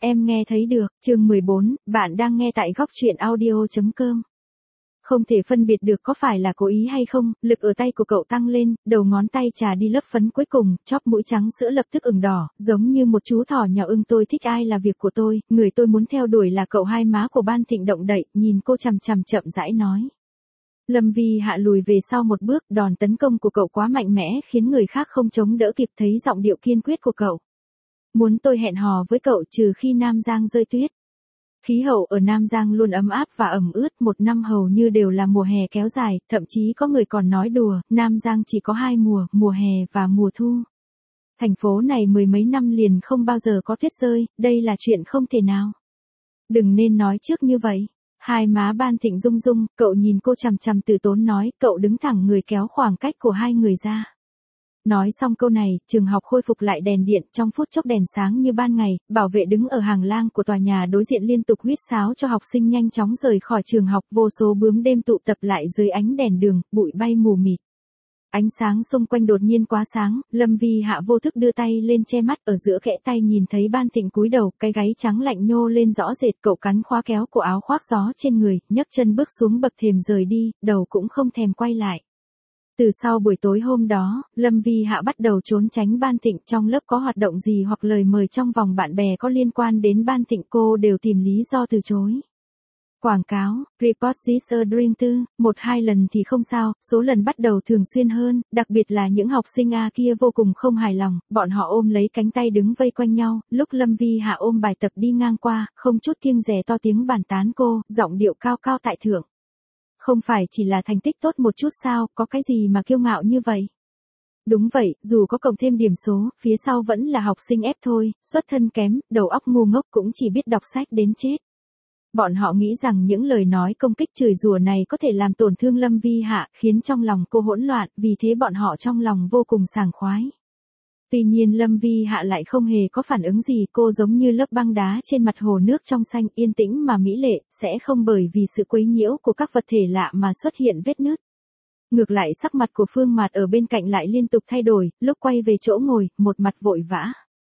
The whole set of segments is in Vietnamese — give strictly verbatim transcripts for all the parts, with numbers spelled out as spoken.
Em nghe thấy được, chương mười bốn, bạn đang nghe tại góc truyện audio chấm com. Không thể phân biệt được có phải là cố ý hay không, lực ở tay của cậu tăng lên, đầu ngón tay trà đi lớp phấn cuối cùng, chóp mũi trắng sữa lập tức ửng đỏ, giống như một chú thỏ nhỏ ưng. Tôi thích ai là việc của tôi, người tôi muốn theo đuổi là cậu. Hai má của Ban Thịnh động đậy, nhìn cô chằm chằm chậm rãi nói. Lâm Vi Hạ lùi về sau một bước, đòn tấn công của cậu quá mạnh mẽ khiến người khác không chống đỡ kịp. Thấy giọng điệu kiên quyết của cậu. Muốn tôi hẹn hò với cậu trừ khi Nam Giang rơi tuyết. Khí hậu ở Nam Giang luôn ấm áp và ẩm ướt, một năm hầu như đều là mùa hè kéo dài, thậm chí có người còn nói đùa, Nam Giang chỉ có hai mùa, mùa hè và mùa thu. Thành phố này mười mấy năm liền không bao giờ có tuyết rơi, đây là chuyện không thể nào. Đừng nên nói trước như vậy. Hai má Ban Thịnh rung rung, cậu nhìn cô chằm chằm từ tốn nói, cậu đứng thẳng người kéo khoảng cách của hai người ra. Nói xong câu này, trường học khôi phục lại đèn điện, trong phút chốc đèn sáng như ban ngày, bảo vệ đứng ở hàng lang của tòa nhà đối diện liên tục huýt sáo cho học sinh nhanh chóng rời khỏi trường học. Vô số bướm đêm tụ tập lại dưới ánh đèn đường, bụi bay mù mịt. Ánh sáng xung quanh đột nhiên quá sáng, Lâm Vi Hạ vô thức đưa tay lên che mắt, ở giữa kẽ tay nhìn thấy Ban Thịnh cúi đầu, cái gáy trắng lạnh nhô lên rõ rệt. Cậu cắn khóa kéo của áo khoác gió trên người, nhấc chân bước xuống bậc thềm rời đi, đầu cũng không thèm quay lại. Từ sau buổi tối hôm đó, Lâm Vi Hạ bắt đầu trốn tránh Ban Thịnh. Trong lớp có hoạt động gì hoặc lời mời trong vòng bạn bè có liên quan đến Ban Thịnh, cô đều tìm lý do từ chối. Quảng cáo, report this a dream too, một hai lần thì không sao, số lần bắt đầu thường xuyên hơn, đặc biệt là những học sinh A kia vô cùng không hài lòng, bọn họ ôm lấy cánh tay đứng vây quanh nhau, lúc Lâm Vi Hạ ôm bài tập đi ngang qua, không chút kiêng dè to tiếng bàn tán cô, giọng điệu cao cao tại thượng. Không phải chỉ là thành tích tốt một chút sao, có cái gì mà kiêu ngạo như vậy? Đúng vậy, dù có cộng thêm điểm số, phía sau vẫn là học sinh ép thôi, xuất thân kém, đầu óc ngu ngốc cũng chỉ biết đọc sách đến chết. Bọn họ nghĩ rằng những lời nói công kích chửi rủa này có thể làm tổn thương Lâm Vi Hạ, khiến trong lòng cô hỗn loạn, vì thế bọn họ trong lòng vô cùng sảng khoái. Tuy nhiên Lâm Vi Hạ lại không hề có phản ứng gì, cô giống như lớp băng đá trên mặt hồ nước trong xanh, yên tĩnh mà mỹ lệ, sẽ không bởi vì sự quấy nhiễu của các vật thể lạ mà xuất hiện vết nứt. Ngược lại sắc mặt của Phương Mạt ở bên cạnh lại liên tục thay đổi, lúc quay về chỗ ngồi, một mặt vội vã.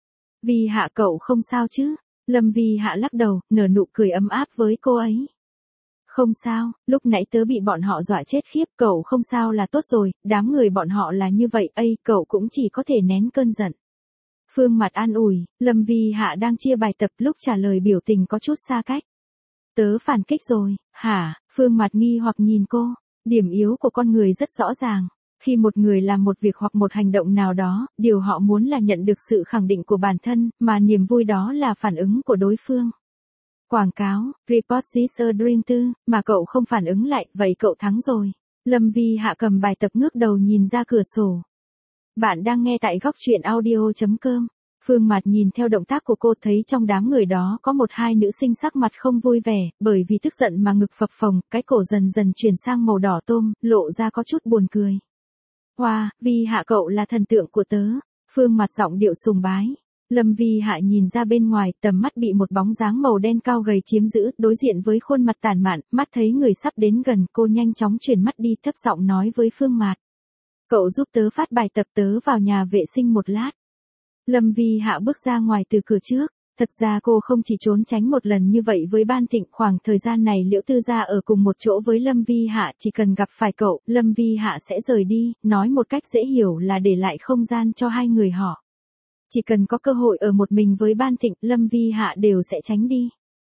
Vi Hạ cậu không sao chứ? Lâm Vi Hạ lắc đầu, nở nụ cười ấm áp với cô ấy. Không sao, lúc nãy tớ bị bọn họ dọa chết khiếp, cậu không sao là tốt rồi, đám người bọn họ là như vậy, ây, cậu cũng chỉ có thể nén cơn giận. Phương Mạt an ủi, Lâm Vi Hạ đang chia bài tập, lúc trả lời biểu tình có chút xa cách. Tớ phản kích rồi, hả? Phương Mạt nghi hoặc nhìn cô, điểm yếu của con người rất rõ ràng. Khi một người làm một việc hoặc một hành động nào đó, điều họ muốn là nhận được sự khẳng định của bản thân, mà niềm vui đó là phản ứng của đối phương. Quảng cáo, report this a dream too, mà cậu không phản ứng lại, vậy cậu thắng rồi. Lâm Vi Hạ cầm bài tập ngước đầu nhìn ra cửa sổ. Bạn đang nghe tại góc truyện audio chấm com. Phương Mạt nhìn theo động tác của cô, thấy trong đám người đó có một hai nữ sinh sắc mặt không vui vẻ, bởi vì tức giận mà ngực phập phồng, cái cổ dần dần chuyển sang màu đỏ tôm, lộ ra có chút buồn cười. Wow, Vi Hạ cậu là thần tượng của tớ. Phương Mạt giọng điệu sùng bái. Lâm Vi Hạ nhìn ra bên ngoài, tầm mắt bị một bóng dáng màu đen cao gầy chiếm giữ, đối diện với khuôn mặt tàn mạn, mắt thấy người sắp đến gần, cô nhanh chóng chuyển mắt đi, thấp giọng nói với Phương Mạt. Cậu giúp tớ phát bài tập, tớ vào nhà vệ sinh một lát. Lâm Vi Hạ bước ra ngoài từ cửa trước. Thật ra cô không chỉ trốn tránh một lần như vậy với Ban Thịnh, khoảng thời gian này Liễu Tư Gia ở cùng một chỗ với Lâm Vi Hạ, chỉ cần gặp phải cậu, Lâm Vi Hạ sẽ rời đi, nói một cách dễ hiểu là để lại không gian cho hai người họ. Chỉ cần có cơ hội ở một mình với Ban Thịnh, Lâm Vi Hạ đều sẽ tránh đi.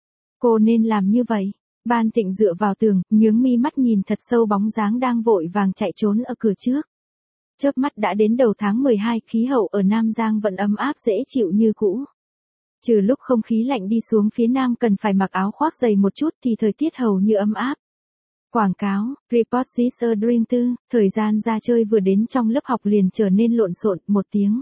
Cô nên làm như vậy. Ban Thịnh dựa vào tường, nhướng mi mắt nhìn thật sâu bóng dáng đang vội vàng chạy trốn ở cửa trước. Chớp mắt đã đến đầu tháng mười hai, khí hậu ở Nam Giang vẫn ấm áp dễ chịu như cũ. Trừ lúc không khí lạnh đi xuống phía Nam cần phải mặc áo khoác dày một chút thì thời tiết hầu như ấm áp. Quảng cáo, report this a dream too, thời gian ra chơi vừa đến trong lớp học liền trở nên lộn xộn, một tiếng.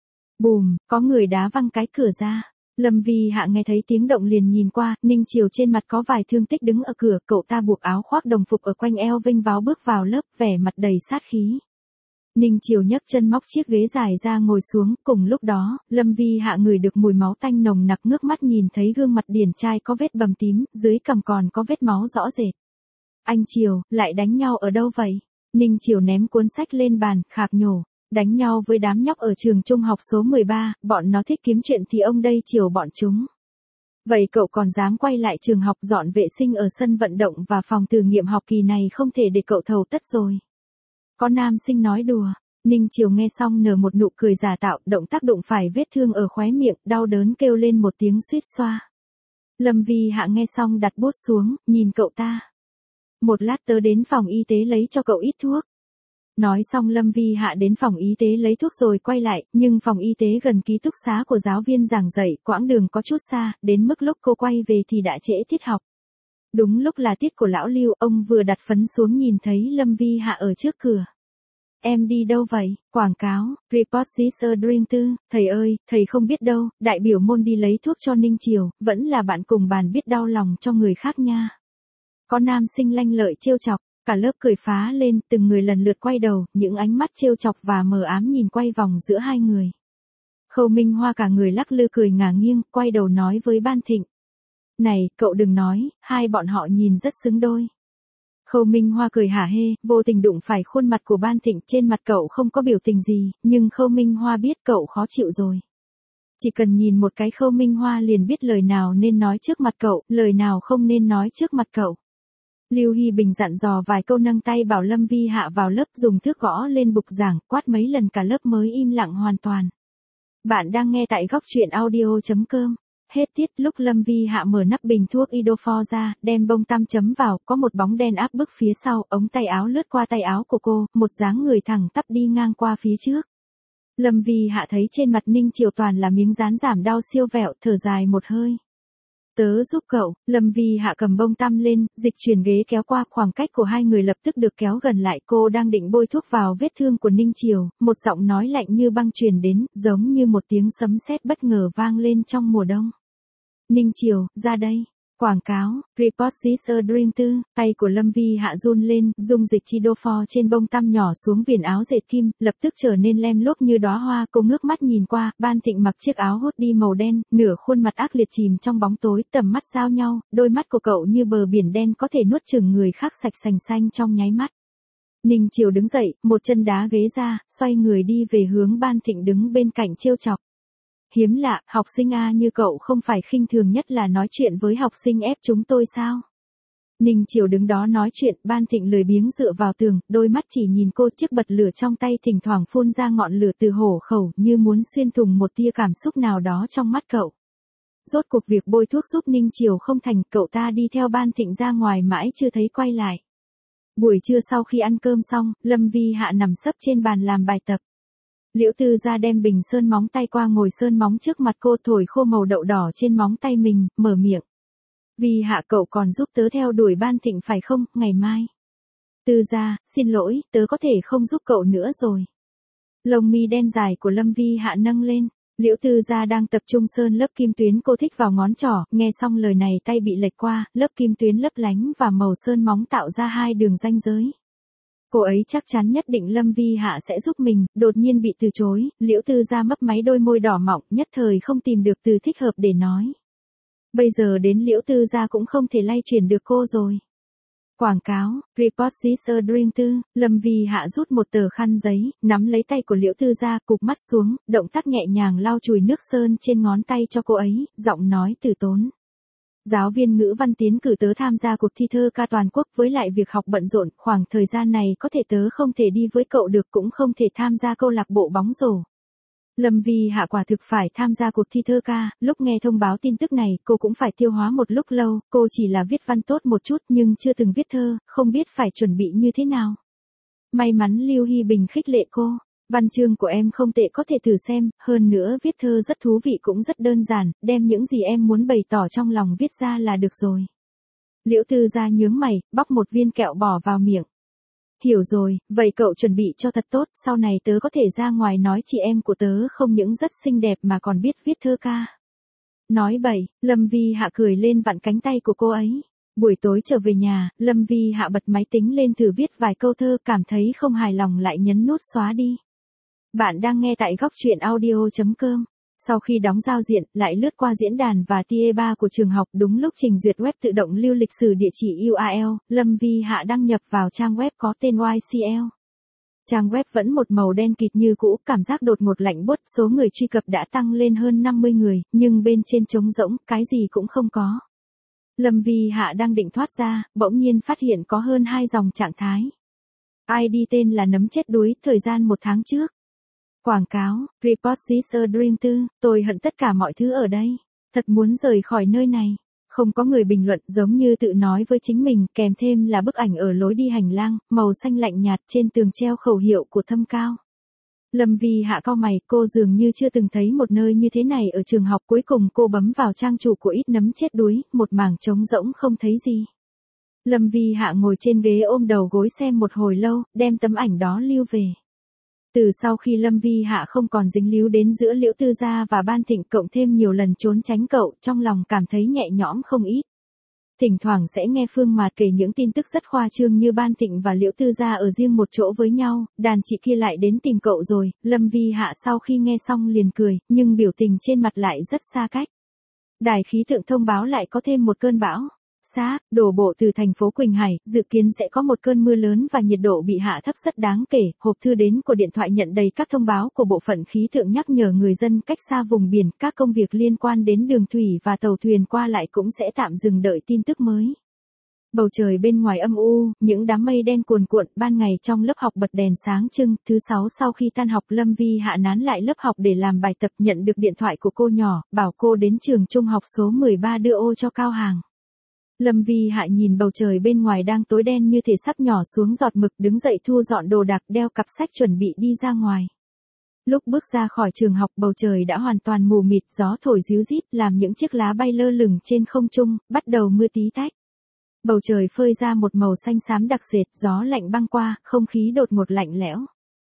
Bùm, có người đá văng cái cửa ra. Lâm Vi Hạ nghe thấy tiếng động liền nhìn qua, Ninh Chiều trên mặt có vài thương tích đứng ở cửa, cậu ta buộc áo khoác đồng phục ở quanh eo vênh váo bước vào lớp, vẻ mặt đầy sát khí. Ninh Chiều nhấc chân móc chiếc ghế dài ra ngồi xuống, cùng lúc đó, Lâm Vi Hạ ngửi được mùi máu tanh nồng nặc, ngước mắt nhìn thấy gương mặt điển trai có vết bầm tím, dưới cằm còn có vết máu rõ rệt. Anh Chiều, lại đánh nhau ở đâu vậy? Ninh Chiều ném cuốn sách lên bàn, khạc nhổ. Đánh nhau với đám nhóc ở trường trung học số mười ba, bọn nó thích kiếm chuyện thì ông đây chiều bọn chúng. Vậy cậu còn dám quay lại trường học dọn vệ sinh ở sân vận động và phòng thử nghiệm học kỳ này không thể để cậu thầu tất rồi. Có nam sinh nói đùa. Ninh Chiều nghe xong nở một nụ cười giả tạo, động tác đụng phải vết thương ở khóe miệng, đau đớn kêu lên một tiếng suýt xoa. Lâm Vi Hạ nghe xong đặt bút xuống, nhìn cậu ta. Một lát tớ đến phòng y tế lấy cho cậu ít thuốc. Nói xong Lâm Vi Hạ đến phòng y tế lấy thuốc rồi quay lại, nhưng phòng y tế gần ký túc xá của giáo viên giảng dạy, quãng đường có chút xa, đến mức lúc cô quay về thì đã trễ tiết học. Đúng lúc là tiết của lão Lưu, ông vừa đặt phấn xuống nhìn thấy Lâm Vi Hạ ở trước cửa. Em đi đâu vậy? Quảng cáo, report this a dream too. Thầy ơi, thầy không biết đâu, đại biểu môn đi lấy thuốc cho Ninh Chiều, vẫn là bạn cùng bàn biết đau lòng cho người khác nha. Có nam sinh lanh lợi trêu chọc, cả lớp cười phá lên, từng người lần lượt quay đầu, những ánh mắt trêu chọc và mờ ám nhìn quay vòng giữa hai người. Khâu Minh Hoa cả người lắc lư cười ngả nghiêng, quay đầu nói với Ban Thịnh. Này, cậu đừng nói, hai bọn họ nhìn rất xứng đôi. Khâu Minh Hoa cười hả hê, vô tình đụng phải khuôn mặt của Ban Thịnh, trên mặt cậu không có biểu tình gì, nhưng Khâu Minh Hoa biết cậu khó chịu rồi. Chỉ cần nhìn một cái Khâu Minh Hoa liền biết lời nào nên nói trước mặt cậu, lời nào không nên nói trước mặt cậu. Lưu Hy Bình dặn dò vài câu nâng tay bảo Lâm Vi Hạ vào lớp, dùng thước gõ lên bục giảng, quát mấy lần cả lớp mới im lặng hoàn toàn. Bạn đang nghe tại góc truyện audio chấm com. Hết tiết, lúc Lâm Vi Hạ mở nắp bình thuốc Idofor ra, đem bông tăm chấm vào, có một bóng đen áp bức phía sau, ống tay áo lướt qua tay áo của cô, một dáng người thẳng tắp đi ngang qua phía trước. Lâm Vi Hạ thấy trên mặt Ninh Chiều toàn là miếng dán giảm đau siêu vẹo, thở dài một hơi. Tớ giúp cậu. Lâm Vi Hạ cầm bông tăm lên, dịch chuyển ghế kéo qua, khoảng cách của hai người lập tức được kéo gần lại. Cô đang định bôi thuốc vào vết thương của Ninh Chiều, một giọng nói lạnh như băng truyền đến, giống như một tiếng sấm sét bất ngờ vang lên trong mùa đông. Ninh Chiều, ra đây. Quảng cáo, report this a dream too. Tay của Lâm Vi Hạ run lên, dung dịch Idofor trên bông tăm nhỏ xuống viền áo dệt kim, lập tức trở nên lem lốp như đóa hoa. Cô ngước mắt nhìn qua, Ban Thịnh mặc chiếc áo hoodie màu đen, nửa khuôn mặt ác liệt chìm trong bóng tối, tầm mắt giao nhau, đôi mắt của cậu như bờ biển đen có thể nuốt chửng người khác sạch sành xanh trong nháy mắt. Ninh Chiều đứng dậy, một chân đá ghế ra, xoay người đi về hướng Ban Thịnh đứng bên cạnh trêu chọc. Hiếm lạ, học sinh A như cậu không phải khinh thường nhất là nói chuyện với học sinh ép chúng tôi sao? Ninh Chiều đứng đó nói chuyện, Ban Thịnh lười biếng dựa vào tường, đôi mắt chỉ nhìn cô, chiếc bật lửa trong tay thỉnh thoảng phun ra ngọn lửa từ hổ khẩu, như muốn xuyên thủng một tia cảm xúc nào đó trong mắt cậu. Rốt cuộc việc bôi thuốc giúp Ninh Chiều không thành, cậu ta đi theo Ban Thịnh ra ngoài mãi chưa thấy quay lại. Buổi trưa sau khi ăn cơm xong, Lâm Vi Hạ nằm sấp trên bàn làm bài tập. Liễu Tư Gia đem bình sơn móng tay qua ngồi sơn móng trước mặt cô, thổi khô màu đậu đỏ trên móng tay mình, mở miệng. Vi Hạ, cậu còn giúp tớ theo đuổi Ban Thịnh phải không, ngày mai? Tư Gia, xin lỗi, tớ có thể không giúp cậu nữa rồi. Lông mi đen dài của Lâm Vi Hạ nâng lên. Liễu Tư Gia đang tập trung sơn lớp kim tuyến cô thích vào ngón trỏ, nghe xong lời này tay bị lệch qua, lớp kim tuyến lấp lánh và màu sơn móng tạo ra hai đường ranh giới. Cô ấy chắc chắn nhất định Lâm Vi Hạ sẽ giúp mình, đột nhiên bị từ chối, Liễu Tư Gia mấp máy đôi môi đỏ mọng, nhất thời không tìm được từ thích hợp để nói. Bây giờ đến Liễu Tư Gia cũng không thể lay chuyển được cô rồi. Quảng cáo, report this a dream too. Lâm Vi Hạ rút một tờ khăn giấy, nắm lấy tay của Liễu Tư Gia, cụp mắt xuống, động tác nhẹ nhàng lau chùi nước sơn trên ngón tay cho cô ấy, giọng nói từ tốn. Giáo viên ngữ văn tiến cử tớ tham gia cuộc thi thơ ca toàn quốc, với lại việc học bận rộn, khoảng thời gian này có thể tớ không thể đi với cậu được, cũng không thể tham gia câu lạc bộ bóng rổ. Lâm Vi Hạ quả thực phải tham gia cuộc thi thơ ca, lúc nghe thông báo tin tức này, cô cũng phải tiêu hóa một lúc lâu, cô chỉ là viết văn tốt một chút nhưng chưa từng viết thơ, không biết phải chuẩn bị như thế nào. May mắn Lưu Hy Bình khích lệ cô. Văn chương của em không tệ, có thể thử xem, hơn nữa viết thơ rất thú vị cũng rất đơn giản, đem những gì em muốn bày tỏ trong lòng viết ra là được rồi. Liễu Tư Gia nhướng mày, bóc một viên kẹo bỏ vào miệng. Hiểu rồi, vậy cậu chuẩn bị cho thật tốt, sau này tớ có thể ra ngoài nói chị em của tớ không những rất xinh đẹp mà còn biết viết thơ ca. Nói bậy, Lâm Vi Hạ cười lên vặn cánh tay của cô ấy. Buổi tối trở về nhà, Lâm Vi Hạ bật máy tính lên thử viết vài câu thơ, cảm thấy không hài lòng lại nhấn nút xóa đi. Bạn đang nghe tại góc truyện audio chấm com. Sau khi đóng giao diện, lại lướt qua diễn đàn và tier ba của trường học, đúng lúc trình duyệt web tự động lưu lịch sử địa chỉ u a lờ, Lâm Vi Hạ đăng nhập vào trang web có tên Y C L. Trang web vẫn một màu đen kịt như cũ, cảm giác đột ngột lạnh buốt, số người truy cập đã tăng lên hơn năm mươi người, nhưng bên trên trống rỗng, cái gì cũng không có. Lâm Vi Hạ đang định thoát ra, bỗng nhiên phát hiện có hơn hai dòng trạng thái. i đê tên là nấm chết đuối, thời gian một tháng trước. Quảng cáo, Report this a dream too, tôi hận tất cả mọi thứ ở đây. Thật muốn rời khỏi nơi này. Không có người bình luận, giống như tự nói với chính mình, kèm thêm là bức ảnh ở lối đi hành lang, màu xanh lạnh nhạt, trên tường treo khẩu hiệu của Thâm Cao. Lâm Vi Hạ cau mày, cô dường như chưa từng thấy một nơi như thế này ở trường học. Cuối cùng cô bấm vào trang chủ của Ít Nấm Chết Đuối, một mảng trống rỗng không thấy gì. Lâm Vi Hạ ngồi trên ghế ôm đầu gối xem một hồi lâu, đem tấm ảnh đó lưu về. Từ sau khi Lâm Vi Hạ không còn dính líu đến giữa Liễu Tư Gia và Ban Thịnh, cộng thêm nhiều lần trốn tránh cậu, trong lòng cảm thấy nhẹ nhõm không ít. Thỉnh thoảng sẽ nghe Phương Mạt kể những tin tức rất khoa trương như Ban Thịnh và Liễu Tư Gia ở riêng một chỗ với nhau, đàn chị kia lại đến tìm cậu rồi. Lâm Vi Hạ sau khi nghe xong liền cười, nhưng biểu tình trên mặt lại rất xa cách. Đài khí tượng thông báo lại có thêm một cơn bão. Xa, đổ bộ từ thành phố Quỳnh Hải, dự kiến sẽ có một cơn mưa lớn và nhiệt độ bị hạ thấp rất đáng kể. Hộp thư đến của điện thoại nhận đầy các thông báo của bộ phận khí tượng nhắc nhở người dân cách xa vùng biển, các công việc liên quan đến đường thủy và tàu thuyền qua lại cũng sẽ tạm dừng đợi tin tức mới. Bầu trời bên ngoài âm u, những đám mây đen cuồn cuộn, ban ngày trong lớp học bật đèn sáng trưng. Thứ sáu sau khi tan học, Lâm Vi Hạ nán lại lớp học để làm bài tập, nhận được điện thoại của cô nhỏ, bảo cô đến trường trung học số mười ba đưa ô cho Cao Hàng. Lâm Vi Hạ nhìn bầu trời bên ngoài đang tối đen như thể sắp nhỏ xuống giọt mực, đứng dậy thu dọn đồ đạc, đeo cặp sách chuẩn bị đi ra ngoài. Lúc bước ra khỏi trường học, bầu trời đã hoàn toàn mù mịt, gió thổi ríu rít làm những chiếc lá bay lơ lửng trên không trung, bắt đầu mưa tí tách. Bầu trời phơi ra một màu xanh xám đặc sệt, gió lạnh băng qua, không khí đột ngột lạnh lẽo.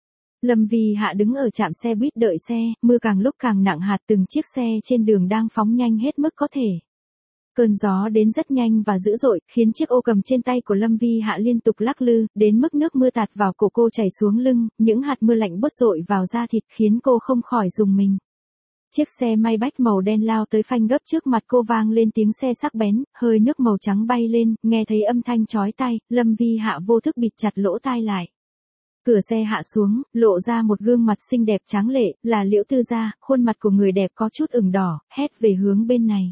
Lâm Vi Hạ đứng ở trạm xe buýt đợi xe, mưa càng lúc càng nặng hạt, từng chiếc xe trên đường đang phóng nhanh hết mức có thể. Cơn gió đến rất nhanh và dữ dội, khiến chiếc ô cầm trên tay của Lâm Vi Hạ liên tục lắc lư, đến mức nước mưa tạt vào cổ cô chảy xuống lưng, những hạt mưa lạnh buốt dội vào da thịt khiến cô không khỏi rùng mình. Chiếc xe Maybach màu đen lao tới phanh gấp trước mặt cô, vang lên tiếng xe sắc bén, hơi nước màu trắng bay lên, nghe thấy âm thanh chói tai, Lâm Vi Hạ vô thức bịt chặt lỗ tai lại. Cửa xe hạ xuống, lộ ra một gương mặt xinh đẹp tráng lệ, là Liễu Tư Gia, khuôn mặt của người đẹp có chút ửng đỏ, hét về hướng bên này.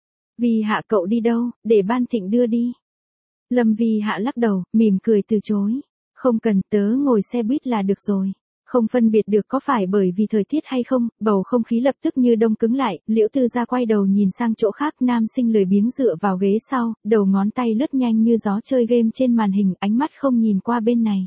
Vi Hạ cậu đi đâu, để Ban Thịnh đưa đi. Lâm Vi Hạ lắc đầu, mỉm cười từ chối. Không cần, tớ ngồi xe buýt là được rồi. Không phân biệt được có phải bởi vì thời tiết hay không, bầu không khí lập tức như đông cứng lại. Liễu Tư Gia quay đầu nhìn sang chỗ khác, nam sinh lười biếng dựa vào ghế sau, đầu ngón tay lướt nhanh như gió chơi game trên màn hình, ánh mắt không nhìn qua bên này.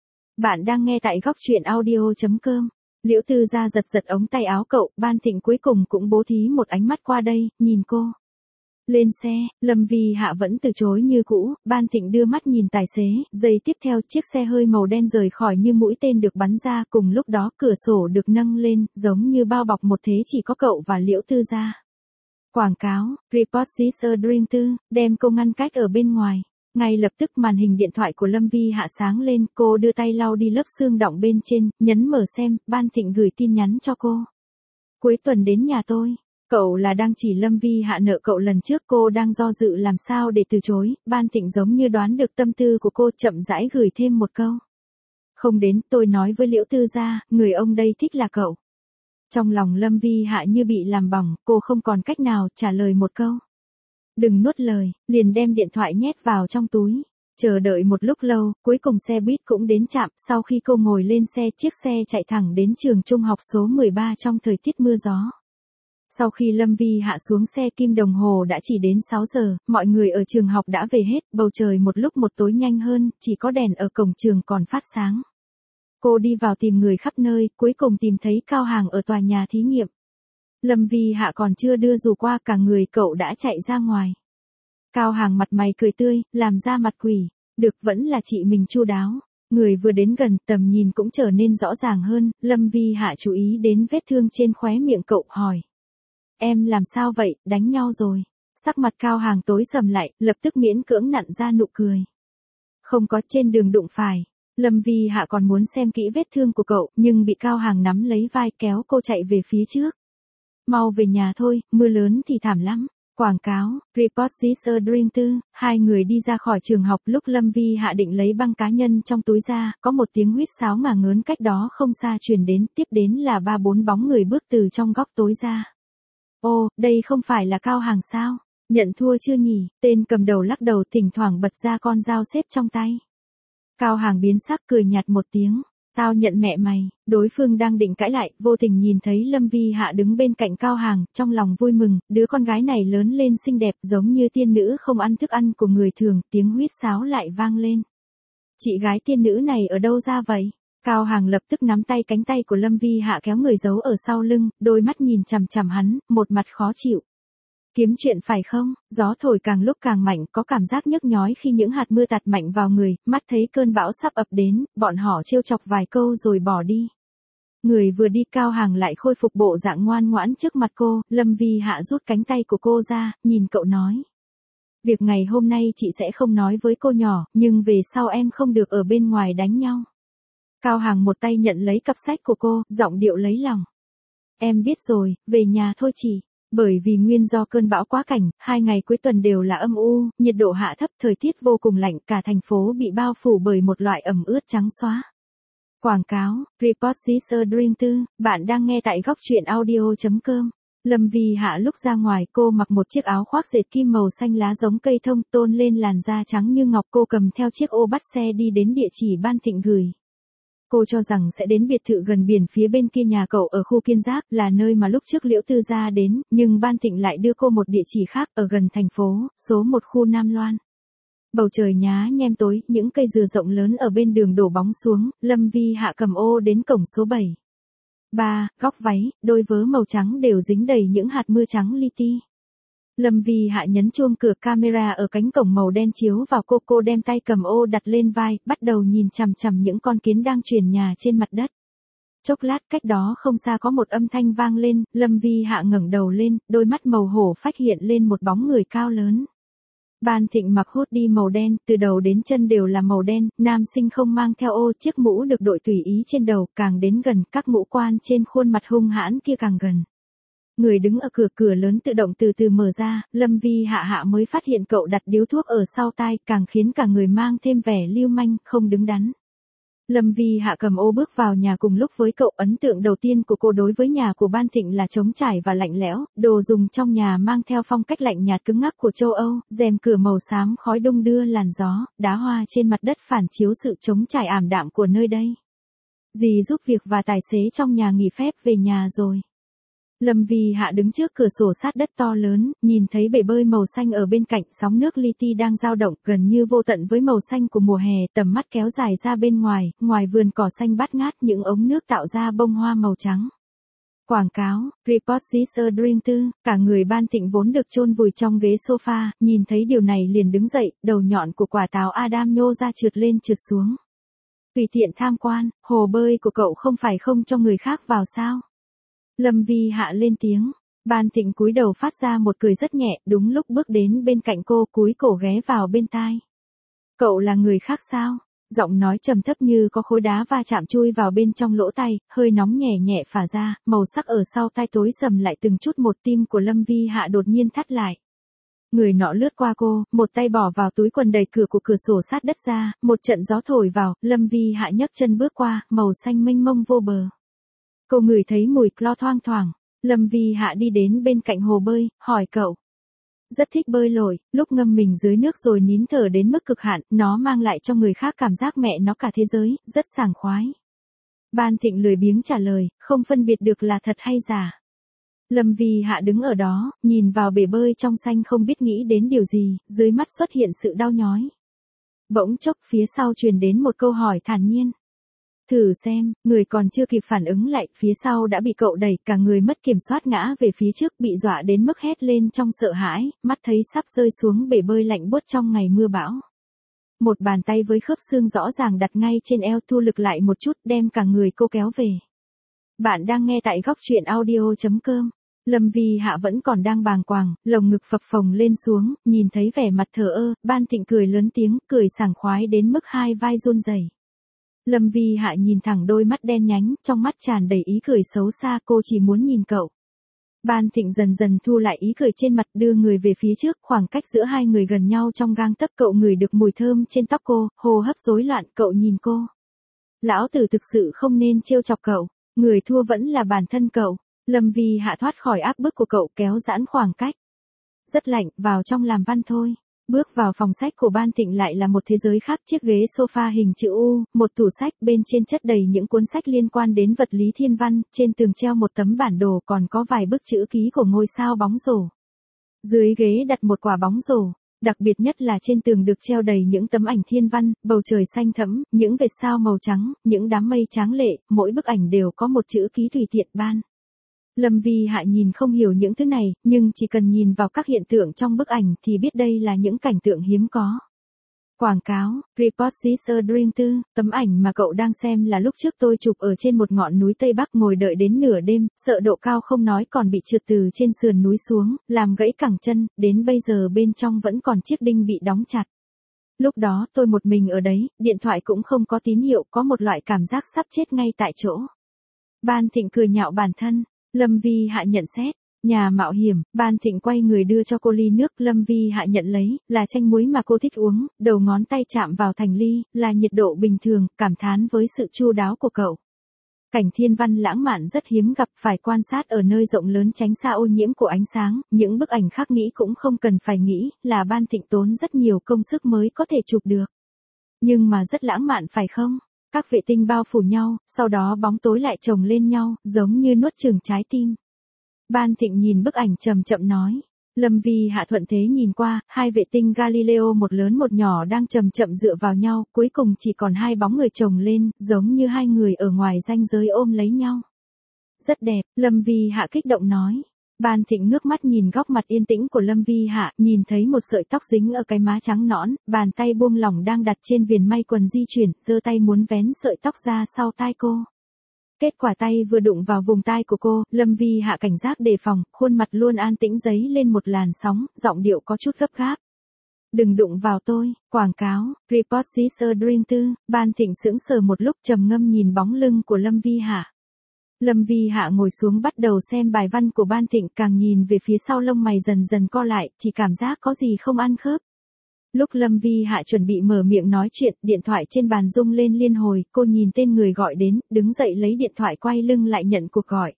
Bạn đang nghe tại góc truyện audio chấm com. Liễu Tư Gia giật giật ống tay áo cậu, Ban Thịnh cuối cùng cũng bố thí một ánh mắt qua đây, nhìn cô. Lên xe, Lâm Vi Hạ vẫn từ chối như cũ, Ban Thịnh đưa mắt nhìn tài xế, giây tiếp theo chiếc xe hơi màu đen rời khỏi như mũi tên được bắn ra, cùng lúc đó cửa sổ được nâng lên, giống như bao bọc một thế chỉ có cậu và Liễu Tư Gia. Quảng cáo, Report this a dream too, đem cô ngăn cách ở bên ngoài. Ngay lập tức màn hình điện thoại của Lâm Vi Hạ sáng lên, cô đưa tay lau đi lớp xương đọng bên trên, nhấn mở xem, Ban Thịnh gửi tin nhắn cho cô. Cuối tuần đến nhà tôi. Cậu là đang chỉ Lâm Vi Hạ nợ cậu lần trước, cô đang do dự làm sao để từ chối, Ban Thịnh giống như đoán được tâm tư của cô, chậm rãi gửi thêm một câu. Không đến, tôi nói với Liễu Tư Gia, người ông đây thích là cậu. Trong lòng Lâm Vi Hạ như bị làm bỏng, cô không còn cách nào, trả lời một câu. Đừng nuốt lời, liền đem điện thoại nhét vào trong túi. Chờ đợi một lúc lâu, cuối cùng xe buýt cũng đến trạm, sau khi cô ngồi lên xe, chiếc xe chạy thẳng đến trường trung học số mười ba trong thời tiết mưa gió. Sau khi Lâm Vi Hạ xuống xe, kim đồng hồ đã chỉ đến sáu giờ, mọi người ở trường học đã về hết, bầu trời một lúc một tối nhanh hơn, chỉ có đèn ở cổng trường còn phát sáng. Cô đi vào tìm người khắp nơi, cuối cùng tìm thấy Cao Hàng ở tòa nhà thí nghiệm. Lâm Vi Hạ còn chưa đưa dù qua, cả người cậu đã chạy ra ngoài. Cao Hàng mặt mày cười tươi, làm ra mặt quỷ, được vẫn là chị mình chu đáo. Người vừa đến gần, tầm nhìn cũng trở nên rõ ràng hơn, Lâm Vi Hạ chú ý đến vết thương trên khóe miệng cậu, hỏi. Em làm sao vậy, đánh nhau rồi? Sắc mặt Cao Hàng tối sầm lại, lập tức miễn cưỡng nặn ra nụ cười. Không có, trên đường đụng phải. Lâm Vi Hạ còn muốn xem kỹ vết thương của cậu, nhưng bị Cao Hàng nắm lấy vai kéo cô chạy về phía trước. Mau về nhà thôi, mưa lớn thì thảm lắm. Quảng cáo, Report this a dream tư, hai người đi ra khỏi trường học lúc Lâm Vi Hạ định lấy băng cá nhân trong túi ra, có một tiếng huýt sáo ngả ngớn cách đó không xa truyền đến, tiếp đến là ba bốn bóng người bước từ trong góc tối ra. Ô, đây không phải là Cao Hàng sao? Nhận thua chưa nhỉ? Tên cầm đầu lắc đầu thỉnh thoảng bật ra con dao xếp trong tay. Cao Hàng biến sắc cười nhạt một tiếng. Tao nhận mẹ mày, đối phương đang định cãi lại, vô tình nhìn thấy Lâm Vi Hạ đứng bên cạnh Cao Hàng, trong lòng vui mừng, đứa con gái này lớn lên xinh đẹp giống như tiên nữ không ăn thức ăn của người thường, tiếng huýt sáo lại vang lên. Chị gái tiên nữ này ở đâu ra vậy? Cao Hàng lập tức nắm tay cánh tay của Lâm Vi Hạ kéo người giấu ở sau lưng, đôi mắt nhìn chằm chằm hắn, một mặt khó chịu. Kiếm chuyện phải không? Gió thổi càng lúc càng mạnh, có cảm giác nhức nhói khi những hạt mưa tạt mạnh vào người, mắt thấy cơn bão sắp ập đến, bọn họ trêu chọc vài câu rồi bỏ đi. Người vừa đi Cao Hàng lại khôi phục bộ dạng ngoan ngoãn trước mặt cô, Lâm Vi Hạ rút cánh tay của cô ra, nhìn cậu nói. Việc ngày hôm nay chị sẽ không nói với cô nhỏ, nhưng về sau em không được ở bên ngoài đánh nhau. Cao Hàng một tay nhận lấy cặp sách của cô, giọng điệu lấy lòng. Em biết rồi, về nhà thôi chị. Bởi vì nguyên do cơn bão quá cảnh, hai ngày cuối tuần đều là âm u, nhiệt độ hạ thấp, thời tiết vô cùng lạnh, cả thành phố bị bao phủ bởi một loại ẩm ướt trắng xóa. Quảng cáo, Report this a dream tư, bạn đang nghe tại góc truyện audio chấm com. Lâm Vi Hạ lúc ra ngoài cô mặc một chiếc áo khoác dệt kim màu xanh lá giống cây thông tôn lên làn da trắng như ngọc, cô cầm theo chiếc ô bắt xe đi đến địa chỉ Ban Thịnh gửi. Cô cho rằng sẽ đến biệt thự gần biển phía bên kia nhà cậu ở khu Kiên Giáp, là nơi mà lúc trước Liễu Tư Gia đến, nhưng Ban Thịnh lại đưa cô một địa chỉ khác, ở gần thành phố, số một khu Nam Loan. Bầu trời nhá nhem tối, những cây dừa rộng lớn ở bên đường đổ bóng xuống, Lâm Vi Hạ cầm ô đến cổng số bảy. Ba, góc váy, đôi vớ màu trắng đều dính đầy những hạt mưa trắng li ti. Lâm Vi Hạ nhấn chuông cửa, camera ở cánh cổng màu đen chiếu vào cô, cô đem tay cầm ô đặt lên vai, bắt đầu nhìn chằm chằm những con kiến đang chuyển nhà trên mặt đất. Chốc lát cách đó không xa có một âm thanh vang lên, Lâm Vi Hạ ngẩng đầu lên, đôi mắt màu hổ phách hiện lên một bóng người cao lớn. Ban Thịnh mặc hoodie màu đen, từ đầu đến chân đều là màu đen, nam sinh không mang theo ô, chiếc mũ được đội tùy ý trên đầu, càng đến gần, các ngũ quan trên khuôn mặt hung hãn kia càng gần. Người đứng ở cửa, cửa lớn tự động từ từ mở ra, Lâm Vi Hạ Hạ mới phát hiện cậu đặt điếu thuốc ở sau tai, càng khiến cả người mang thêm vẻ lưu manh, không đứng đắn. Lâm Vi Hạ cầm ô bước vào nhà cùng lúc với cậu, ấn tượng đầu tiên của cô đối với nhà của Ban Thịnh là trống trải và lạnh lẽo, đồ dùng trong nhà mang theo phong cách lạnh nhạt cứng ngắc của châu Âu, rèm cửa màu xám khói đung đưa làn gió, đá hoa trên mặt đất phản chiếu sự trống trải ảm đạm của nơi đây. Dì giúp việc và tài xế trong nhà nghỉ phép về nhà rồi. Lâm Vi Hạ đứng trước cửa sổ sát đất to lớn, nhìn thấy bể bơi màu xanh ở bên cạnh, sóng nước li ti đang dao động, gần như vô tận với màu xanh của mùa hè, tầm mắt kéo dài ra bên ngoài, ngoài vườn cỏ xanh bát ngát, những ống nước tạo ra bông hoa màu trắng. Quảng cáo, Report this a dream tư, cả người Ban Thịnh vốn được chôn vùi trong ghế sofa, nhìn thấy điều này liền đứng dậy, đầu nhọn của quả táo Adam nhô ra trượt lên trượt xuống. Tùy tiện tham quan, hồ bơi của cậu không phải không cho người khác vào sao? Lâm Vi Hạ lên tiếng, Ban Thịnh cúi đầu phát ra một cười rất nhẹ, đúng lúc bước đến bên cạnh cô, cúi cổ ghé vào bên tai. Cậu là người khác sao? Giọng nói trầm thấp như có khối đá va chạm chui vào bên trong lỗ tai, hơi nóng nhẹ nhẹ phả ra, màu sắc ở sau tai tối sầm lại từng chút một, tim của Lâm Vi Hạ đột nhiên thắt lại. Người nọ lướt qua cô, một tay bỏ vào túi quần, đẩy cửa của cửa sổ sát đất ra, một trận gió thổi vào, Lâm Vi Hạ nhấc chân bước qua, màu xanh mênh mông vô bờ. Cô ngửi thấy mùi clo thoang thoảng, Lâm Vi Hạ đi đến bên cạnh hồ bơi, hỏi cậu. Rất thích bơi lội, lúc ngâm mình dưới nước rồi nín thở đến mức cực hạn, nó mang lại cho người khác cảm giác mẹ nó cả thế giới, rất sảng khoái. Ban Thịnh lười biếng trả lời, không phân biệt được là thật hay giả. Lâm Vi Hạ đứng ở đó, nhìn vào bể bơi trong xanh không biết nghĩ đến điều gì, dưới mắt xuất hiện sự đau nhói. Bỗng chốc phía sau truyền đến một câu hỏi thản nhiên. Thử xem, người còn chưa kịp phản ứng lại, phía sau đã bị cậu đẩy, cả người mất kiểm soát ngã về phía trước, bị dọa đến mức hét lên trong sợ hãi, mắt thấy sắp rơi xuống bể bơi lạnh buốt trong ngày mưa bão. Một bàn tay với khớp xương rõ ràng đặt ngay trên eo thu lực lại một chút, đem cả người cô kéo về. Bạn đang nghe tại góc truyện audio chấm com. Lâm Vi Hạ vẫn còn đang bàng quàng, lồng ngực phập phồng lên xuống, nhìn thấy vẻ mặt thờ ơ, Ban Thịnh cười lớn tiếng, cười sảng khoái đến mức hai vai run rẩy. Lâm Vi Hạ nhìn thẳng đôi mắt đen nhánh, trong mắt tràn đầy ý cười xấu xa, cô chỉ muốn nhìn cậu. Ban Thịnh dần dần thu lại ý cười trên mặt, đưa người về phía trước, khoảng cách giữa hai người gần nhau trong gang tấc. Cậu ngửi được mùi thơm trên tóc cô, hô hấp rối loạn. Cậu nhìn cô. Lão tử thực sự không nên trêu chọc cậu, người thua vẫn là bản thân cậu. Lâm Vi Hạ thoát khỏi áp bức của cậu, kéo giãn khoảng cách. Rất lạnh, vào trong làm văn thôi. Bước vào phòng sách của Ban Thịnh lại là một thế giới khác. Chiếc ghế sofa hình chữ U, một tủ sách, bên trên chất đầy những cuốn sách liên quan đến vật lý thiên văn, trên tường treo một tấm bản đồ, còn có vài bức chữ ký của ngôi sao bóng rổ. Dưới ghế đặt một quả bóng rổ, đặc biệt nhất là trên tường được treo đầy những tấm ảnh thiên văn, bầu trời xanh thẫm, những vệt sao màu trắng, những đám mây tráng lệ, mỗi bức ảnh đều có một chữ ký tùy tiện Ban. Lâm Vi Hạ nhìn không hiểu những thứ này, nhưng chỉ cần nhìn vào các hiện tượng trong bức ảnh thì biết đây là những cảnh tượng hiếm có. Quảng cáo, Report this a Dream two, tấm ảnh mà cậu đang xem là lúc trước tôi chụp ở trên một ngọn núi Tây Bắc, ngồi đợi đến nửa đêm, sợ độ cao không nói còn bị trượt từ trên sườn núi xuống, làm gãy cẳng chân, đến bây giờ bên trong vẫn còn chiếc đinh bị đóng chặt. Lúc đó tôi một mình ở đấy, điện thoại cũng không có tín hiệu, có một loại cảm giác sắp chết ngay tại chỗ. Ban Thịnh cười nhạo bản thân. Lâm Vi Hạ nhận xét, nhà mạo hiểm. Ban Thịnh quay người đưa cho cô ly nước. Lâm Vi Hạ nhận lấy, là chanh muối mà cô thích uống, đầu ngón tay chạm vào thành ly, là nhiệt độ bình thường, cảm thán với sự chu đáo của cậu. Cảnh thiên văn lãng mạn rất hiếm gặp, phải quan sát ở nơi rộng lớn tránh xa ô nhiễm của ánh sáng. Những bức ảnh khác nghĩ cũng không cần phải nghĩ, là Ban Thịnh tốn rất nhiều công sức mới có thể chụp được. Nhưng mà rất lãng mạn phải không? Các vệ tinh bao phủ nhau, sau đó bóng tối lại chồng lên nhau, giống như nuốt chửng trái tim. Ban Thịnh nhìn bức ảnh chậm chậm nói. Lâm Vi Hạ thuận thế nhìn qua, hai vệ tinh Galileo một lớn một nhỏ đang chậm chậm dựa vào nhau, cuối cùng chỉ còn hai bóng người chồng lên, giống như hai người ở ngoài ranh giới ôm lấy nhau. Rất đẹp, Lâm Vi Hạ kích động nói. Ban Thịnh ngước mắt nhìn góc mặt yên tĩnh của Lâm Vi Hạ, nhìn thấy một sợi tóc dính ở cái má trắng nõn, bàn tay buông lỏng đang đặt trên viền may quần di chuyển, giơ tay muốn vén sợi tóc ra sau tai cô. Kết quả tay vừa đụng vào vùng tai của cô, Lâm Vi Hạ cảnh giác đề phòng, khuôn mặt luôn an tĩnh dấy lên một làn sóng, giọng điệu có chút gấp gáp. Đừng đụng vào tôi, quảng cáo, Report this a Dream two. Ban Thịnh sững sờ một lúc, trầm ngâm nhìn bóng lưng của Lâm Vi Hạ. Lâm Vi Hạ ngồi xuống bắt đầu xem bài văn của Ban Thịnh, càng nhìn về phía sau lông mày dần dần co lại, chỉ cảm giác có gì không ăn khớp. Lúc Lâm Vi Hạ chuẩn bị mở miệng nói chuyện, điện thoại trên bàn rung lên liên hồi, cô nhìn tên người gọi đến, đứng dậy lấy điện thoại quay lưng lại nhận cuộc gọi.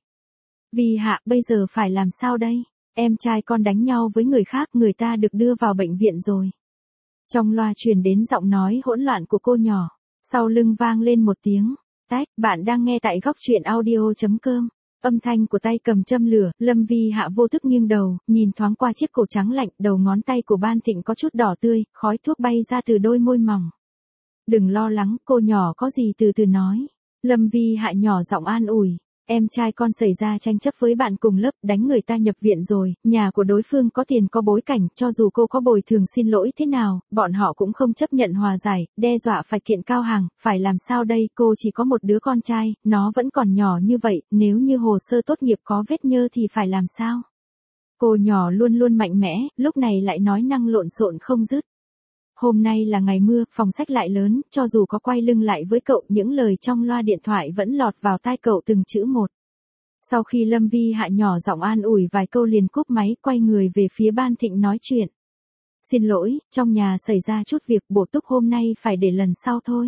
Vi Hạ, bây giờ phải làm sao đây? Em trai con đánh nhau với người khác, người ta được đưa vào bệnh viện rồi. Trong loa truyền đến giọng nói hỗn loạn của cô nhỏ, sau lưng vang lên một tiếng. Tách, bạn đang nghe tại góc truyện audio chấm com. Âm thanh của tay cầm châm lửa, Lâm Vi Hạ vô thức nghiêng đầu, nhìn thoáng qua chiếc cổ trắng lạnh, đầu ngón tay của Ban Thịnh có chút đỏ tươi, khói thuốc bay ra từ đôi môi mỏng. Đừng lo lắng, cô nhỏ có gì từ từ nói. Lâm Vi Hạ nhỏ giọng an ủi. Em trai con xảy ra tranh chấp với bạn cùng lớp, đánh người ta nhập viện rồi, nhà của đối phương có tiền có bối cảnh, cho dù cô có bồi thường xin lỗi thế nào, bọn họ cũng không chấp nhận hòa giải, đe dọa phải kiện cao hàng, phải làm sao đây, cô chỉ có một đứa con trai, nó vẫn còn nhỏ như vậy, nếu như hồ sơ tốt nghiệp có vết nhơ thì phải làm sao? Cô nhỏ luôn luôn mạnh mẽ, lúc này lại nói năng lộn xộn không dứt. Hôm nay là ngày mưa, phòng sách lại lớn, cho dù có quay lưng lại với cậu, những lời trong loa điện thoại vẫn lọt vào tai cậu từng chữ một. Sau khi Lâm Vi Hạ nhỏ giọng an ủi vài câu liền cúp máy, quay người về phía Ban Thịnh nói chuyện. Xin lỗi, trong nhà xảy ra chút việc, bổ túc hôm nay phải để lần sau thôi.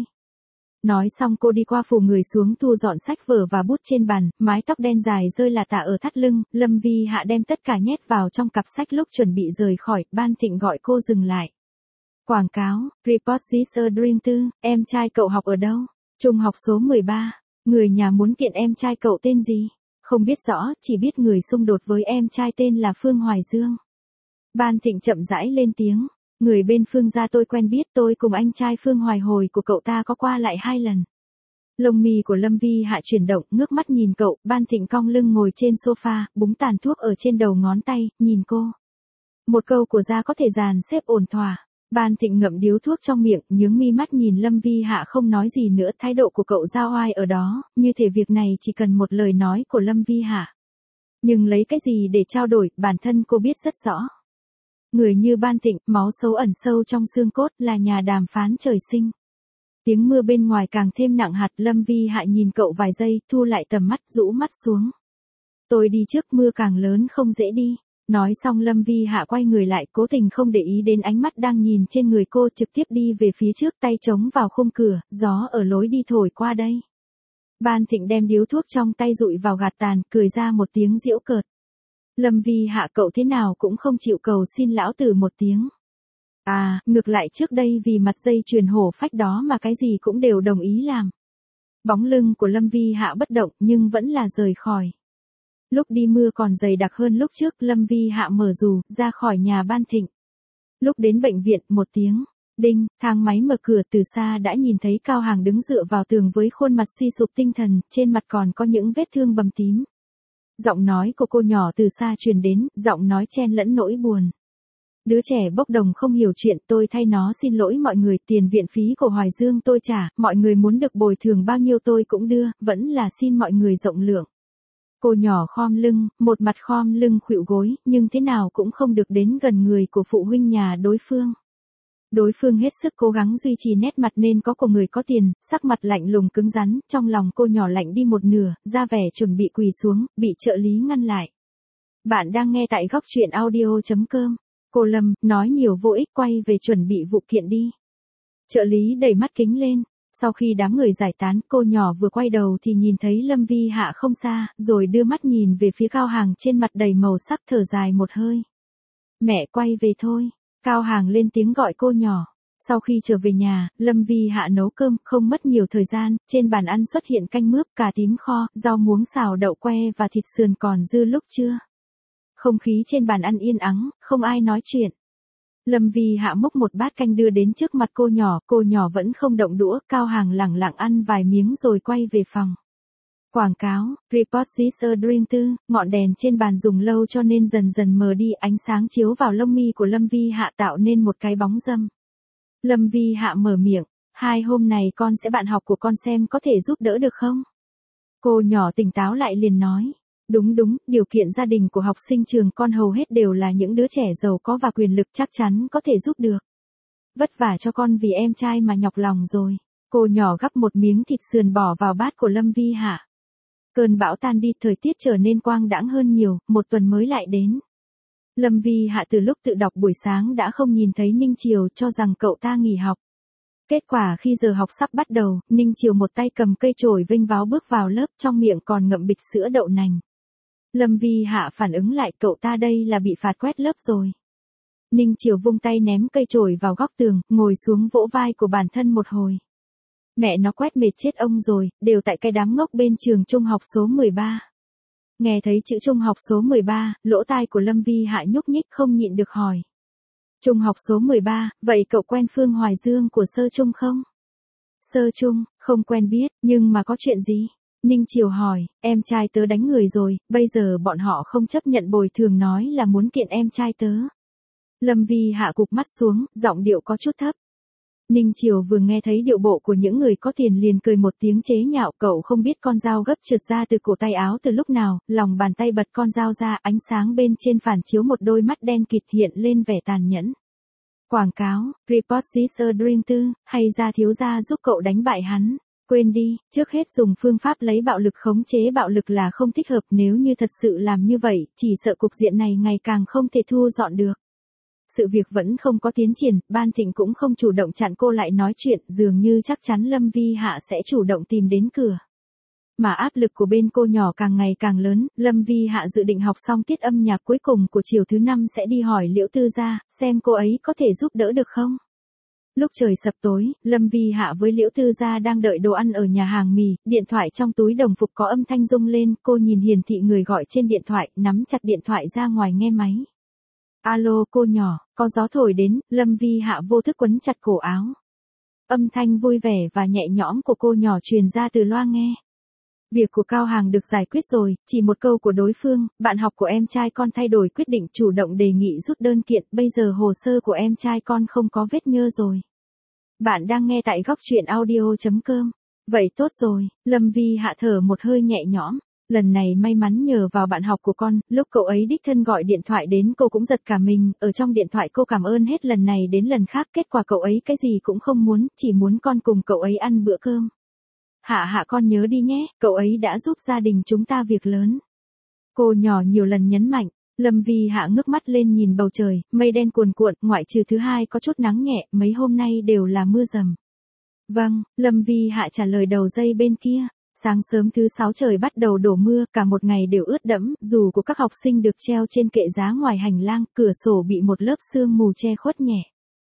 Nói xong cô đi qua phủ người xuống thu dọn sách vở và bút trên bàn, mái tóc đen dài rơi là tả ở thắt lưng, Lâm Vi Hạ đem tất cả nhét vào trong cặp sách lúc chuẩn bị rời khỏi, Ban Thịnh gọi cô dừng lại. Quảng cáo, Report this a Dream two, em trai cậu học ở đâu? Trung học số mười ba, người nhà muốn kiện em trai cậu tên gì? Không biết rõ, chỉ biết người xung đột với em trai tên là Phương Hoài Dương. Ban Thịnh chậm rãi lên tiếng, người bên Phương gia tôi quen biết, tôi cùng anh trai Phương Hoài hồi của cậu ta có qua lại hai lần. Lông mi của Lâm Vi Hạ chuyển động, ngước mắt nhìn cậu, Ban Thịnh cong lưng ngồi trên sofa, búng tàn thuốc ở trên đầu ngón tay, nhìn cô. Một câu của gia có thể dàn xếp ổn thỏa. Ban Thịnh ngậm điếu thuốc trong miệng, nhướng mi mắt nhìn Lâm Vi Hạ không nói gì nữa, thái độ của cậu giao oai ở đó, như thể việc này chỉ cần một lời nói của Lâm Vi Hạ. Nhưng lấy cái gì để trao đổi, bản thân cô biết rất rõ. Người như Ban Thịnh, máu xấu ẩn sâu trong xương cốt, là nhà đàm phán trời sinh. Tiếng mưa bên ngoài càng thêm nặng hạt, Lâm Vi Hạ nhìn cậu vài giây, thu lại tầm mắt, rũ mắt xuống. Tôi đi trước, mưa càng lớn không dễ đi. Nói xong Lâm Vi Hạ quay người lại, cố tình không để ý đến ánh mắt đang nhìn trên người cô, trực tiếp đi về phía trước, tay chống vào khung cửa, gió ở lối đi thổi qua đây. Ban Thịnh đem điếu thuốc trong tay dụi vào gạt tàn, cười ra một tiếng giễu cợt. Lâm Vi Hạ, cậu thế nào cũng không chịu cầu xin lão tử một tiếng. À, ngược lại trước đây vì mặt dây chuyền hổ phách đó mà cái gì cũng đều đồng ý làm. Bóng lưng của Lâm Vi Hạ bất động nhưng vẫn là rời khỏi. Lúc đi mưa còn dày đặc hơn lúc trước, Lâm Vi Hạ mở dù, ra khỏi nhà Ban Thịnh. Lúc đến bệnh viện, một tiếng, đinh, thang máy mở cửa, từ xa đã nhìn thấy Cao Hàng đứng dựa vào tường với khuôn mặt suy sụp tinh thần, trên mặt còn có những vết thương bầm tím. Giọng nói của cô nhỏ từ xa truyền đến, giọng nói chen lẫn nỗi buồn. Đứa trẻ bốc đồng không hiểu chuyện, tôi thay nó xin lỗi mọi người, tiền viện phí của Hoài Dương tôi trả, mọi người muốn được bồi thường bao nhiêu tôi cũng đưa, vẫn là xin mọi người rộng lượng. Cô nhỏ khom lưng, một mặt khom lưng khuỵu gối, nhưng thế nào cũng không được đến gần người của phụ huynh nhà đối phương. Đối phương hết sức cố gắng duy trì nét mặt nên có của người có tiền, sắc mặt lạnh lùng cứng rắn, trong lòng cô nhỏ lạnh đi một nửa, ra vẻ chuẩn bị quỳ xuống, bị trợ lý ngăn lại. Bạn đang nghe tại góc truyện audio chấm com. Cô Lâm, nói nhiều vô ích, quay về chuẩn bị vụ kiện đi. Trợ lý đẩy mắt kính lên. Sau khi đám người giải tán, cô nhỏ vừa quay đầu thì nhìn thấy Lâm Vi Hạ không xa, rồi đưa mắt nhìn về phía Cao Hàng trên mặt đầy màu sắc, thở dài một hơi. Mẹ quay về thôi. Cao Hàng lên tiếng gọi cô nhỏ. Sau khi trở về nhà, Lâm Vi Hạ nấu cơm, không mất nhiều thời gian, trên bàn ăn xuất hiện canh mướp, cà tím kho, rau muống xào đậu que và thịt sườn còn dư lúc trưa. Không khí trên bàn ăn yên ắng, không ai nói chuyện. Lâm Vi Hạ múc một bát canh đưa đến trước mặt cô nhỏ, cô nhỏ vẫn không động đũa, Cao Hàng lẳng lặng ăn vài miếng rồi quay về phòng. Quảng cáo, Report this a dream tư, ngọn đèn trên bàn dùng lâu cho nên dần dần mờ đi, ánh sáng chiếu vào lông mi của Lâm Vi Hạ tạo nên một cái bóng râm. Lâm Vi Hạ mở miệng, hai hôm này con sẽ bạn học của con xem có thể giúp đỡ được không? Cô nhỏ tỉnh táo lại liền nói. Đúng đúng, điều kiện gia đình của học sinh trường con hầu hết đều là những đứa trẻ giàu có và quyền lực, chắc chắn có thể giúp được. Vất vả cho con vì em trai mà nhọc lòng rồi. Cô nhỏ gắp một miếng thịt sườn bỏ vào bát của Lâm Vi Hạ. Cơn bão tan đi, thời tiết trở nên quang đãng hơn nhiều, một tuần mới lại đến. Lâm Vi Hạ từ lúc tự đọc buổi sáng đã không nhìn thấy Ninh Triều, cho rằng cậu ta nghỉ học. Kết quả khi giờ học sắp bắt đầu, Ninh Triều một tay cầm cây chổi vênh váo bước vào lớp, trong miệng còn ngậm bịch sữa đậu nành. Lâm Vi Hạ phản ứng lại, cậu ta đây là bị phạt quét lớp rồi. Ninh Triều vung tay ném cây chổi vào góc tường, ngồi xuống vỗ vai của bản thân một hồi. Mẹ nó quét mệt chết ông rồi, đều tại cái đám ngốc bên trường trung học số mười ba. Nghe thấy chữ trung học số mười ba, lỗ tai của Lâm Vi Hạ nhúc nhích không nhịn được hỏi. Trung học số mười ba, vậy cậu quen Phương Hoài Dương của sơ trung không? Sơ trung, không quen biết, nhưng mà có chuyện gì? Ninh Triều hỏi, em trai tớ đánh người rồi, bây giờ bọn họ không chấp nhận bồi thường, nói là muốn kiện em trai tớ. Lâm Vi Hạ cụp mắt xuống, giọng điệu có chút thấp. Ninh Triều vừa nghe thấy điệu bộ của những người có tiền liền cười một tiếng chế nhạo, cậu không biết con dao gấp trượt ra từ cổ tay áo từ lúc nào, lòng bàn tay bật con dao ra, ánh sáng bên trên phản chiếu một đôi mắt đen kịt hiện lên vẻ tàn nhẫn. Quảng cáo, Report this a dream tư, hay ra thiếu gia giúp cậu đánh bại hắn. Quên đi, trước hết dùng phương pháp lấy bạo lực khống chế bạo lực là không thích hợp, nếu như thật sự làm như vậy, chỉ sợ cục diện này ngày càng không thể thu dọn được. Sự việc vẫn không có tiến triển, Ban Thịnh cũng không chủ động chặn cô lại nói chuyện, dường như chắc chắn Lâm Vi Hạ sẽ chủ động tìm đến cửa. Mà áp lực của bên cô nhỏ càng ngày càng lớn, Lâm Vi Hạ dự định học xong tiết âm nhạc cuối cùng của chiều thứ năm sẽ đi hỏi Liễu Tư gia, xem cô ấy có thể giúp đỡ được không. Lúc trời sập tối, Lâm Vi Hạ với Liễu Tư gia đang đợi đồ ăn ở nhà hàng mì, điện thoại trong túi đồng phục có âm thanh rung lên, cô nhìn hiển thị người gọi trên điện thoại, nắm chặt điện thoại ra ngoài nghe máy. Alo cô nhỏ, có gió thổi đến, Lâm Vi Hạ vô thức quấn chặt cổ áo. Âm thanh vui vẻ và nhẹ nhõm của cô nhỏ truyền ra từ loa nghe. Việc của Cao Hàng được giải quyết rồi, chỉ một câu của đối phương, bạn học của em trai con thay đổi quyết định, chủ động đề nghị rút đơn kiện, bây giờ hồ sơ của em trai con không có vết nhơ rồi. Bạn đang nghe tại góc truyện audio chấm com. Vậy tốt rồi, Lâm Vi Hạ thở một hơi nhẹ nhõm. Lần này may mắn nhờ vào bạn học của con, lúc cậu ấy đích thân gọi điện thoại đến cô cũng giật cả mình, ở trong điện thoại cô cảm ơn hết lần này đến lần khác, kết quả cậu ấy cái gì cũng không muốn, chỉ muốn con cùng cậu ấy ăn bữa cơm. Hạ Hạ con nhớ đi nhé, cậu ấy đã giúp gia đình chúng ta việc lớn. Cô nhỏ nhiều lần nhấn mạnh. Lâm Vi Hạ ngước mắt lên nhìn bầu trời, mây đen cuồn cuộn, ngoại trừ thứ hai có chút nắng nhẹ, mấy hôm nay đều là mưa rầm. Vâng, Lâm Vi Hạ trả lời đầu dây bên kia. Sáng sớm thứ sáu trời bắt đầu đổ mưa, cả một ngày đều ướt đẫm, dù của các học sinh được treo trên kệ giá ngoài hành lang, cửa sổ bị một lớp sương mù che khuất nhẹ.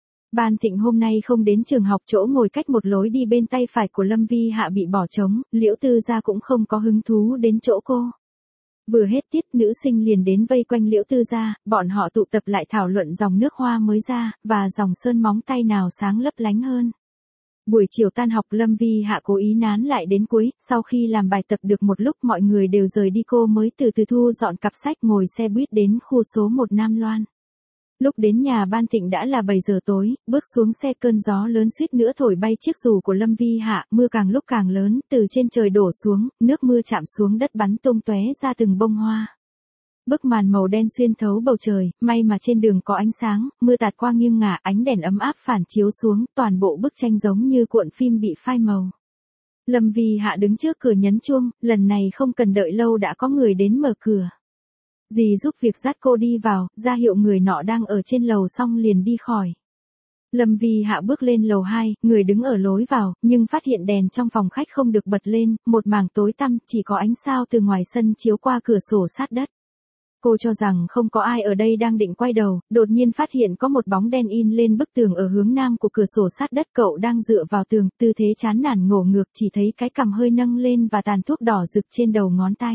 Ban Thịnh hôm nay không đến trường học, chỗ ngồi cách một lối đi bên tay phải của Lâm Vi Hạ bị bỏ trống, Liễu Tư Gia cũng không có hứng thú đến chỗ cô. Vừa hết tiết, nữ sinh liền đến vây quanh Liễu Tư Gia, bọn họ tụ tập lại thảo luận dòng nước hoa mới ra, và dòng sơn móng tay nào sáng lấp lánh hơn. Buổi chiều tan học, Lâm Vi Hạ cố ý nán lại đến cuối, sau khi làm bài tập được một lúc mọi người đều rời đi cô mới từ từ thu dọn cặp sách ngồi xe buýt đến khu số một Nam Loan. Lúc đến nhà Ban Thịnh đã là bảy giờ tối, bước xuống xe cơn gió lớn suýt nữa thổi bay chiếc dù của Lâm Vi Hạ, mưa càng lúc càng lớn, từ trên trời đổ xuống, nước mưa chạm xuống đất bắn tung tóe ra từng bông hoa. Bức màn màu đen xuyên thấu bầu trời, may mà trên đường có ánh sáng, mưa tạt qua nghiêng ngả, ánh đèn ấm áp phản chiếu xuống, toàn bộ bức tranh giống như cuộn phim bị phai màu. Lâm Vi Hạ đứng trước cửa nhấn chuông, lần này không cần đợi lâu đã có người đến mở cửa. Dì giúp việc dắt cô đi vào, ra hiệu người nọ đang ở trên lầu xong liền đi khỏi. Lâm Vi Hạ bước lên lầu hai, người đứng ở lối vào, nhưng phát hiện đèn trong phòng khách không được bật lên, một mảng tối tăm, chỉ có ánh sao từ ngoài sân chiếu qua cửa sổ sát đất. Cô cho rằng không có ai ở đây đang định quay đầu, đột nhiên phát hiện có một bóng đen in lên bức tường ở hướng nam của cửa sổ sát đất, cậu đang dựa vào tường, tư thế chán nản ngổ ngược, chỉ thấy cái cằm hơi nâng lên và tàn thuốc đỏ rực trên đầu ngón tay.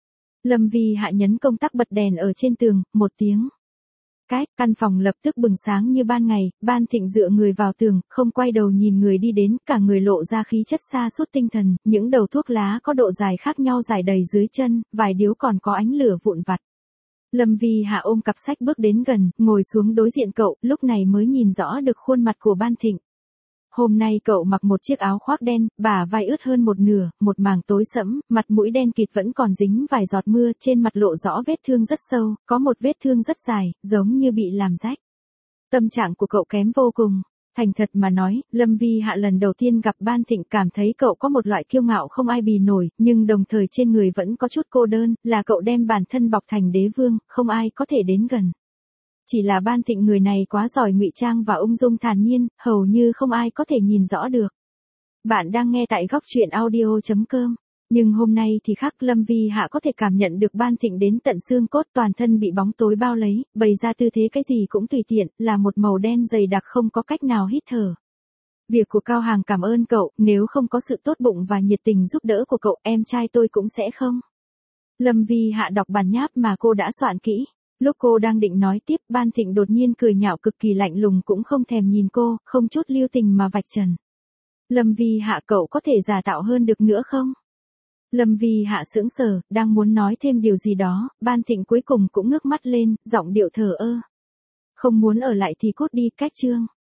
Lâm Vi Hạ nhấn công tắc bật đèn ở trên tường, một tiếng. Cách, căn phòng lập tức bừng sáng như ban ngày, Ban Thịnh dựa người vào tường, không quay đầu nhìn người đi đến, cả người lộ ra khí chất xa suốt tinh thần, những đầu thuốc lá có độ dài khác nhau rải đầy dưới chân, vài điếu còn có ánh lửa vụn vặt. Lâm Vi Hạ ôm cặp sách bước đến gần, ngồi xuống đối diện cậu, lúc này mới nhìn rõ được khuôn mặt của Ban Thịnh. Hôm nay cậu mặc một chiếc áo khoác đen, bả vai ướt hơn một nửa, một mảng tối sẫm, mặt mũi đen kịt vẫn còn dính vài giọt mưa, trên mặt lộ rõ vết thương rất sâu, có một vết thương rất dài, giống như bị làm rách. Tâm trạng của cậu kém vô cùng. Thành thật mà nói, Lâm Vi Hạ lần đầu tiên gặp Ban Thịnh cảm thấy cậu có một loại kiêu ngạo không ai bì nổi, nhưng đồng thời trên người vẫn có chút cô đơn, là cậu đem bản thân bọc thành đế vương, không ai có thể đến gần. Chỉ là Ban Thịnh người này quá giỏi ngụy trang và ung dung thản nhiên, hầu như không ai có thể nhìn rõ được. Bạn đang nghe tại góc truyện audio chấm com. Nhưng hôm nay thì khác, Lâm Vi Hạ có thể cảm nhận được Ban Thịnh đến tận xương cốt, toàn thân bị bóng tối bao lấy, bày ra tư thế cái gì cũng tùy tiện, là một màu đen dày đặc không có cách nào hít thở. Việc của Cao Hàng cảm ơn cậu, nếu không có sự tốt bụng và nhiệt tình giúp đỡ của cậu, em trai tôi cũng sẽ không. Lâm Vi Hạ đọc bản nháp mà cô đã soạn kỹ. Lúc cô đang định nói tiếp, Ban Thịnh đột nhiên cười nhạo cực kỳ lạnh lùng, cũng không thèm nhìn cô, không chút lưu tình mà vạch trần. Lâm Vi Hạ, cậu có thể giả tạo hơn được nữa không? Lâm Vi Hạ sững sờ, đang muốn nói thêm điều gì đó, Ban Thịnh cuối cùng cũng ngước mắt lên, giọng điệu thờ ơ. Không muốn ở lại thì cút đi, cách chương.